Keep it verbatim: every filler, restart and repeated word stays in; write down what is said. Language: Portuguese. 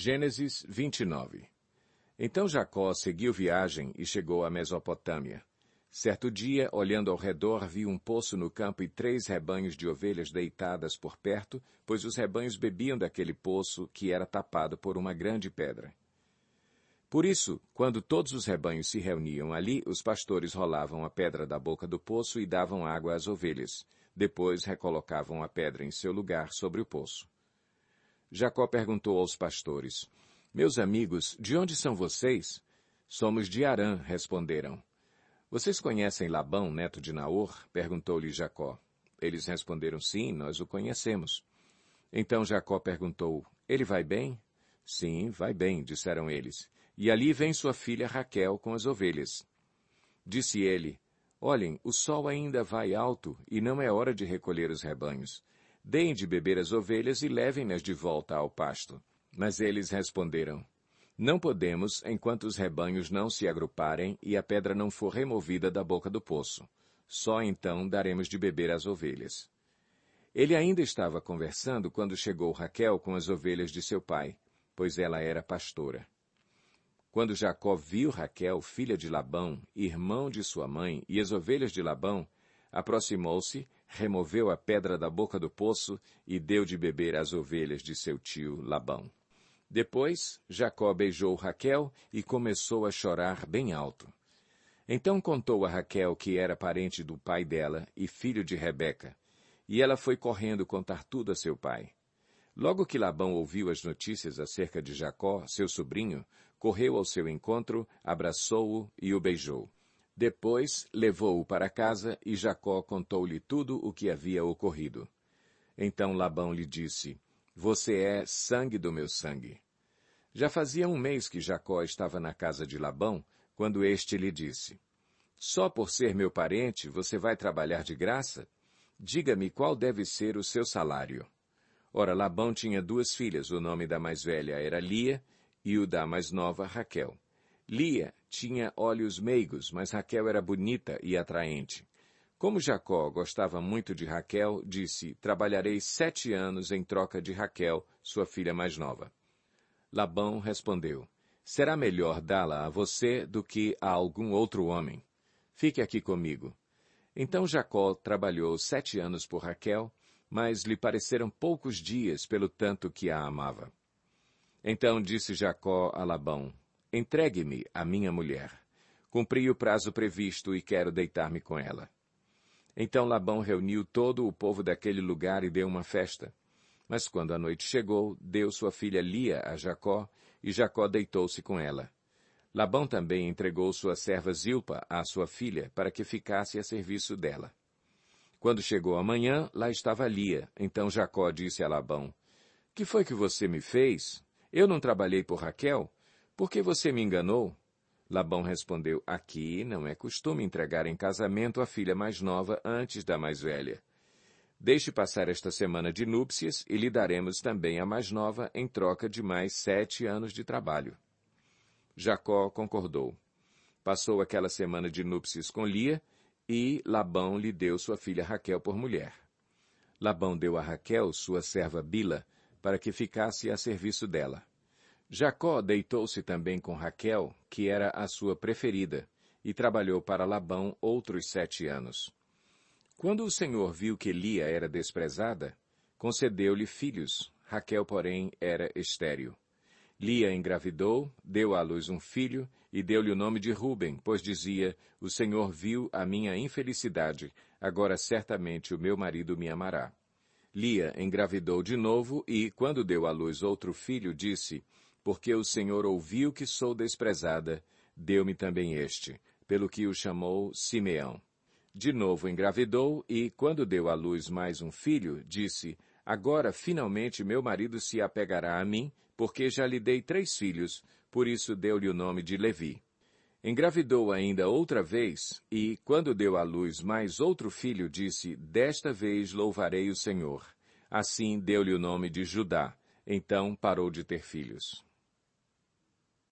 Gênesis vinte e nove. Então Jacó seguiu viagem e chegou à Mesopotâmia. Certo dia, olhando ao redor, viu um poço no campo e três rebanhos de ovelhas deitadas por perto, pois os rebanhos bebiam daquele poço que era tapado por uma grande pedra. Por isso, quando todos os rebanhos se reuniam ali, os pastores rolavam a pedra da boca do poço e davam água às ovelhas. Depois recolocavam a pedra em seu lugar sobre o poço. Jacó perguntou aos pastores: Meus amigos, de onde são vocês? Somos de Harã, responderam. Vocês conhecem Labão, neto de Naor? Perguntou-lhe Jacó. Eles responderam: Sim, nós o conhecemos. Então Jacó perguntou: Ele vai bem? Sim, vai bem, disseram eles. E ali vem sua filha Raquel com as ovelhas. Disse ele: Olhem, o sol ainda vai alto e não é hora de recolher os rebanhos. Deem de beber as ovelhas e levem-nas de volta ao pasto. Mas eles responderam: Não podemos enquanto os rebanhos não se agruparem e a pedra não for removida da boca do poço. Só então daremos de beber às ovelhas. Ele ainda estava conversando quando chegou Raquel com as ovelhas de seu pai, pois ela era pastora. Quando Jacó viu Raquel, filha de Labão, irmão de sua mãe, e as ovelhas de Labão, aproximou-se, removeu a pedra da boca do poço e deu de beber às ovelhas de seu tio Labão. Depois, Jacó beijou Raquel e começou a chorar bem alto. Então contou a Raquel que era parente do pai dela e filho de Rebeca, e ela foi correndo contar tudo a seu pai. Logo que Labão ouviu as notícias acerca de Jacó, seu sobrinho, correu ao seu encontro, abraçou-o e o beijou. Depois, levou-o para casa e Jacó contou-lhe tudo o que havia ocorrido. Então Labão lhe disse: Você é sangue do meu sangue. Já fazia um mês que Jacó estava na casa de Labão, quando este lhe disse: Só por ser meu parente você vai trabalhar de graça? Diga-me qual deve ser o seu salário. Ora, Labão tinha duas filhas, o nome da mais velha era Lia e o da mais nova Raquel. Lia tinha olhos meigos, mas Raquel era bonita e atraente. Como Jacó gostava muito de Raquel, disse: Trabalharei sete anos em troca de Raquel, sua filha mais nova. Labão respondeu: Será melhor dá-la a você do que a algum outro homem. Fique aqui comigo. Então Jacó trabalhou sete anos por Raquel, mas lhe pareceram poucos dias pelo tanto que a amava. Então disse Jacó a Labão: Entregue-me a minha mulher. Cumpri o prazo previsto e quero deitar-me com ela. Então Labão reuniu todo o povo daquele lugar e deu uma festa. Mas quando a noite chegou, deu sua filha Lia a Jacó, e Jacó deitou-se com ela. Labão também entregou sua serva Zilpa à sua filha, para que ficasse a serviço dela. Quando chegou a manhã, lá estava Lia. Então Jacó disse a Labão: Que foi que você me fez? Eu não trabalhei por Raquel? Por que você me enganou? Labão respondeu: Aqui não é costume entregar em casamento a filha mais nova antes da mais velha. Deixe passar esta semana de núpcias e lhe daremos também a mais nova em troca de mais sete anos de trabalho. Jacó concordou. Passou aquela semana de núpcias com Lia, e Labão lhe deu sua filha Raquel por mulher. Labão deu a Raquel sua serva Bila, para que ficasse a serviço dela. Jacó deitou-se também com Raquel, que era a sua preferida, e trabalhou para Labão outros sete anos. Quando o Senhor viu que Lia era desprezada, concedeu-lhe filhos. Raquel, porém, era estéril. Lia engravidou, deu à luz um filho e deu-lhe o nome de Ruben, pois dizia: O Senhor viu a minha infelicidade, agora certamente o meu marido me amará. Lia engravidou de novo e, quando deu à luz outro filho, disse: Porque o Senhor ouviu que sou desprezada, deu-me também este, pelo que o chamou Simeão. De novo engravidou e, quando deu à luz mais um filho, disse: Agora, finalmente, meu marido se apegará a mim, porque já lhe dei três filhos, por isso deu-lhe o nome de Levi. Engravidou ainda outra vez, e, quando deu à luz mais outro filho, disse: Desta vez louvarei o Senhor. Assim deu-lhe o nome de Judá. Então parou de ter filhos.